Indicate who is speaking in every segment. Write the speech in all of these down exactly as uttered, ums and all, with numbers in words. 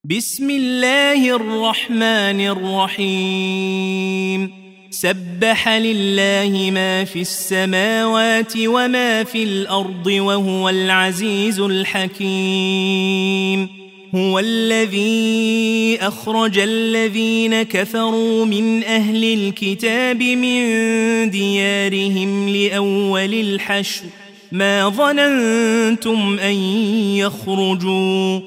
Speaker 1: بسم الله الرحمن الرحيم سبح لله ما في السماوات وما في الأرض وهو العزيز الحكيم هو الذي أخرج الذين كفروا من أهل الكتاب من ديارهم لأول الحشر ما ظننتم أن يخرجوا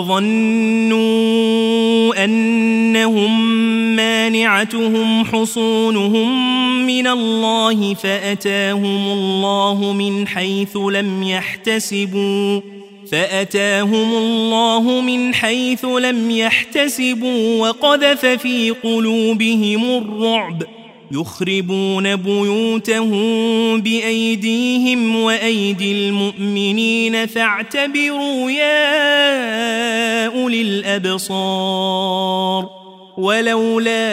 Speaker 1: وظنوا أنهم مانعتهم حصونهم من الله فأتاهم الله من حيث لم يحتسبوا فأتاهم الله من حيث لم يحتسبوا وقذف في قلوبهم الرعب يخربون بيوتهم بأيديهم وأيدي المؤمنين فاعتبروا يا أولي الأبصار ولولا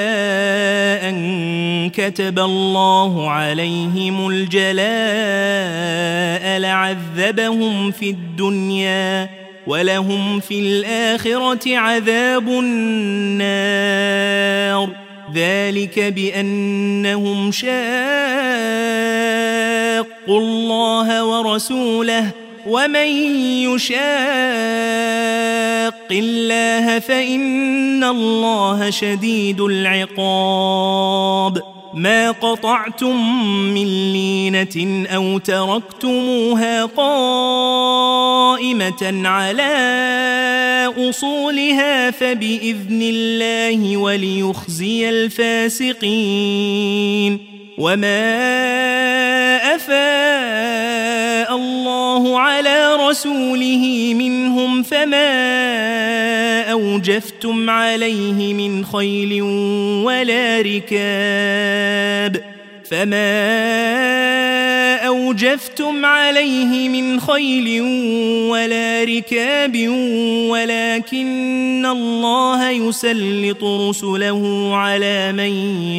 Speaker 1: أن كتب الله عليهم الجلاء لعذبهم في الدنيا ولهم في الآخرة عذاب النار ذلك بأنهم شاقوا الله ورسوله ومن يشاق الله فإن الله شديد العقاب ما قطعتم من لينة أو تركتموها قائمة على أصولها فبإذن الله وليخزي الفاسقين وما أفاء الله على رسوله منهم فما أوجفتم عليه من خيل ولا ركاب فما أوجفتم عليه من خيل ولا ركاب ولكن الله يسلط رسله على من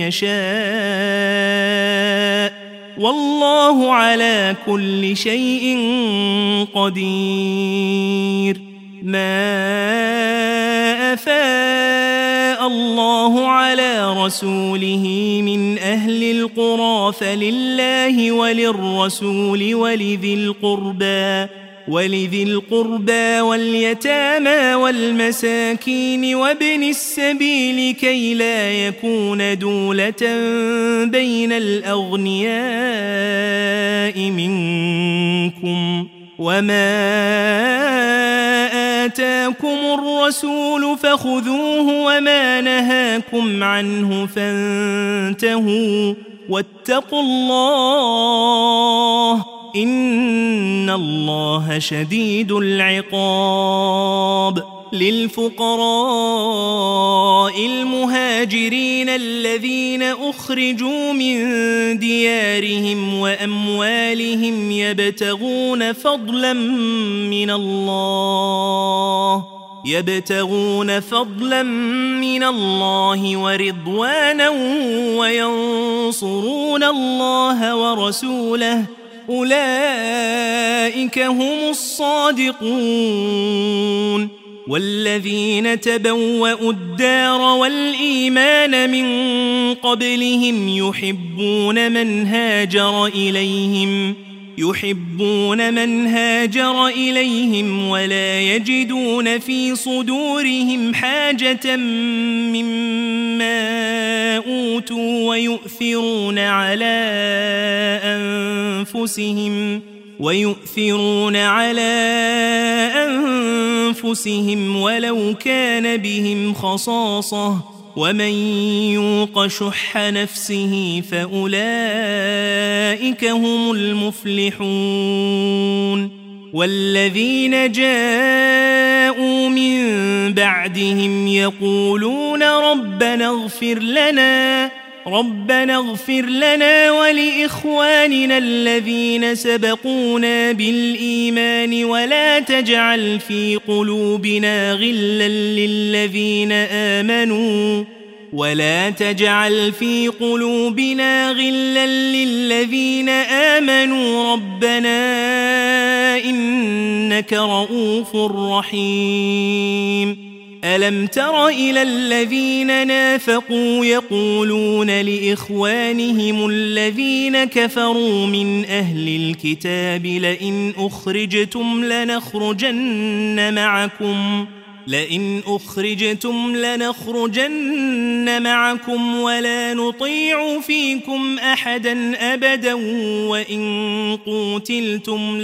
Speaker 1: يشاء والله على كل شيء قدير ما أفاء الله على رسوله من أهل القرى فلله وللرسول ولذي القربى ولذي القربى واليتامى والمساكين وابن السبيل كي لا يكون دولة بين الأغنياء منكم وما آتاكم الرسول فخذوه وما نهاكم عنه فانتهوا واتقوا الله إن الله شديد العقاب للفقراء المهاجرين الذين أخرجوا من ديارهم وأموالهم يبتغون فضلا من الله يبتغون فضلا من الله ورضوانا وينصرون الله ورسوله أولئك هم الصادقون والذين تبوأوا الدار والإيمان من قبلهم يحبون من هاجر إليهم يحبون من هاجر إليهم ولا يجدون في صدورهم حاجة مما أوتوا ويؤثرون على أنفسهم ويؤثرون على أنفسهم ولو كان بهم خصاصة ومن يوق شح نفسه فأولئك هم المفلحون والذين جاءوا من بعدهم يقولون ربنا اغفر لنا ربنا اغفر لنا ولإخواننا الذين سبقونا بالإيمان ولا تجعل في قلوبنا غلا للذين آمنوا ولا تجعل في قلوبنا غلا للذين آمنوا ربنا إنك رؤوف رحيم ألم تر إلى الذين نافقوا يقولون لإخوانهم الذين كفروا من أهل الكتاب لئن أخرجتم لنخرجن معكم لئن أخرجتم لنخرجن معكم ولا نطيع فيكم أحدا أبدا وإن قوتلتم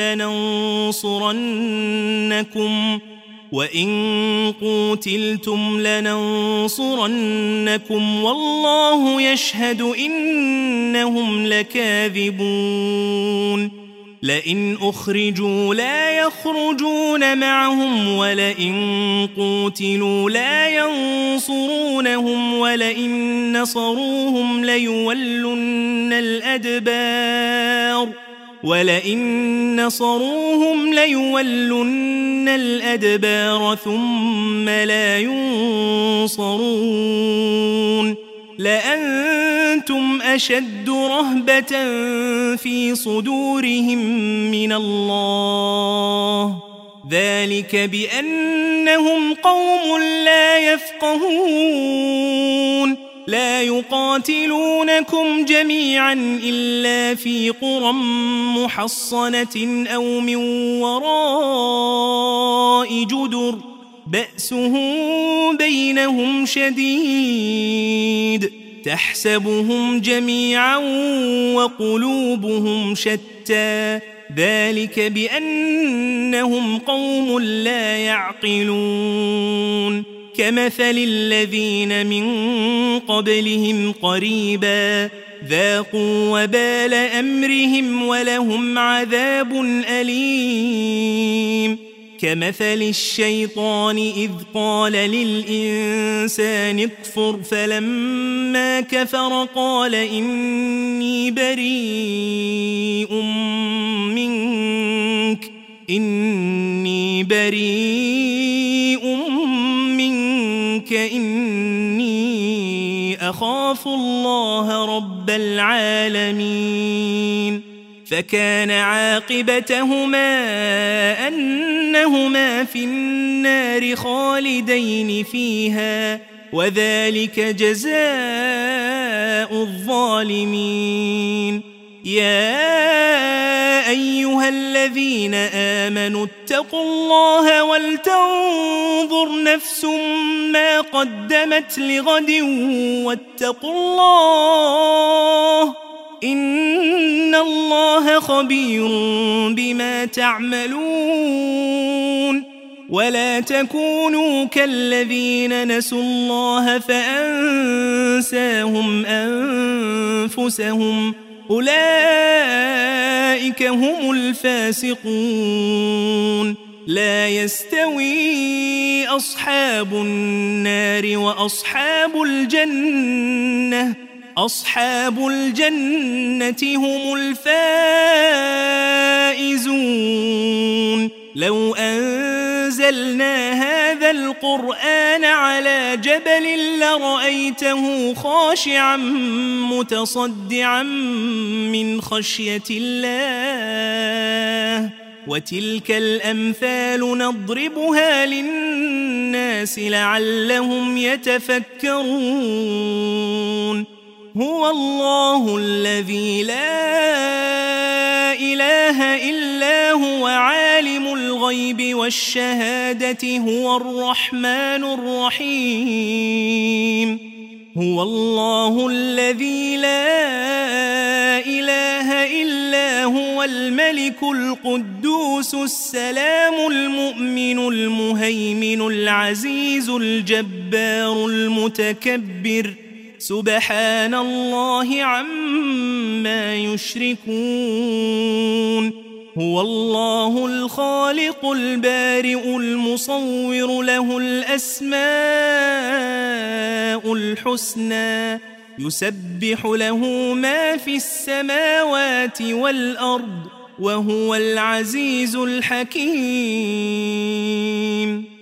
Speaker 1: لننصرنكم وإن قوتلتم لننصرنكم والله يشهد إنهم لكاذبون لئن أخرجوا لا يخرجون معهم ولئن قوتلوا لا ينصرونهم ولئن نصروهم ليولن الأدبار ولئن نصروهم ليولن الأدبار ثم لا ينصرون لأنتم أشد رهبة في صدورهم من الله ذلك بأنهم قوم لا يفقهون لا يقاتلونكم جميعا إلا في قرى محصنة أو من وراء جدر بأسهم بينهم شديد تحسبهم جميعا وقلوبهم شتى ذلك بأنهم قوم لا يعقلون كمثل الذين من قبلهم قريبا ذاقوا وبال أمرهم ولهم عذاب أليم كمثل الشيطان إذ قال للإنسان اكفر فلما كفر قال إني بريء منك إني بريء منك إني أخاف الله رب العالمين فكان عاقبتهما أنهما في النار خالدين فيها وذلك جزاء الظالمين يا أيها الذين آمنوا اتقوا الله ولتنظر نفس ما قدمت لغد واتقوا الله إن الله خبير بما تعملون ولا تكونوا كالذين نسوا الله فأنساهم أنفسهم أولئك هم الفاسقون لا يستوي أصحاب النار وأصحاب الجنة أصحاب الجنة هم الفائزون لو أنزلنا هذا القرآن على جبل لرأيته خاشعا متصدعا من خشية الله وتلك الأمثال نضربها للناس لعلهم يتفكرون هو الله الذي لا إله إلا هو عالم الغيب والشهادة هو الرحمن الرحيم هو الله الذي لا إله إلا هو الملك القدوس السلام المؤمن المهيمن العزيز الجبار المتكبر سبحان الله عما يشركون هو الله الخالق البارئ المصور له الأسماء الحسنى يسبح له ما في السماوات والأرض وهو العزيز الحكيم